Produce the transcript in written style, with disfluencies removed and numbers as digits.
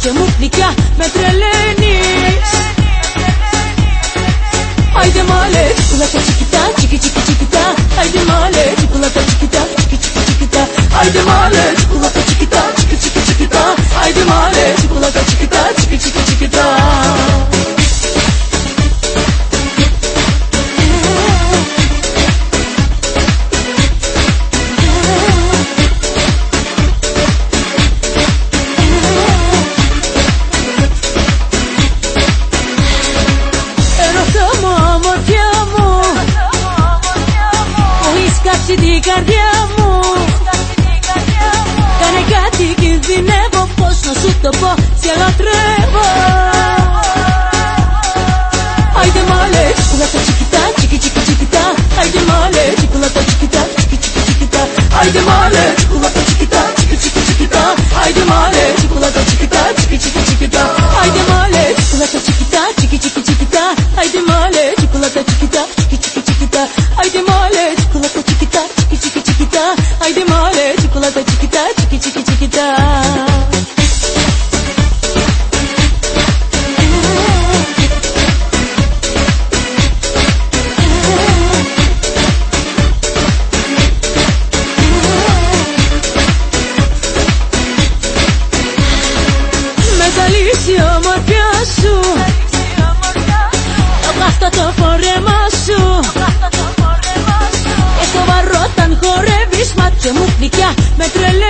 μάτια μου γλυκιά με τρελαίνεις. Άιντε μάλε, τσιπουλάτα τσικιτά, τσικι τσικι τσικιτά. Άιντε μάλε, τσιπουλάτα τσικιτά, τσικι τσικι τσικιτά. Άιντε μάλε, τσιπουλάτα τσικιτά, τσικι τσικι τσικιτά. Άιντε μάλε, τσιπουλάτα τσικιτά, τσικι τσικι τσικιτά. Την καρδιά μου κάνε κάτι, κινδυνεύω. Πώς να σου το πω, σε λατρεύω. Άιντε μάλε, τσιπουλάτα τσικιτά, τσικι τσικι τσικιτά. Άιντε μάλε, τσιπουλάτα τσικιτά, τσικι τσικι τσικιτά. Άιντε μάλε, τσιπουλάτα τσικιτά, τσικι τσικι τσικιτά. Άιντε μάλε, τσιπουλάτα τσικιτά, τσικι τσικι τσικιτά. Άιντε μάλε, τσιπουλάτα τσικιτά, τσικι τσικι τσικιτά. Άιντε μάλε, τσιπουλάτα τσικιτά, τσικι τσικι τσικιτά. Άιντε μάλε, τσιπουλάτα τσικιτά, τσικι τσικι τσικιτά. Άιντε μάλε, τσιπουλάτα τσικιτά, τσικι τσικι τσικιτά. Μεγαλύσει η ομορφιά σου, το γάστο το φόρεμα σου. Και σοβαρό όταν χορεύεις, μάτια μου γλυκιά με τρελαίνεις.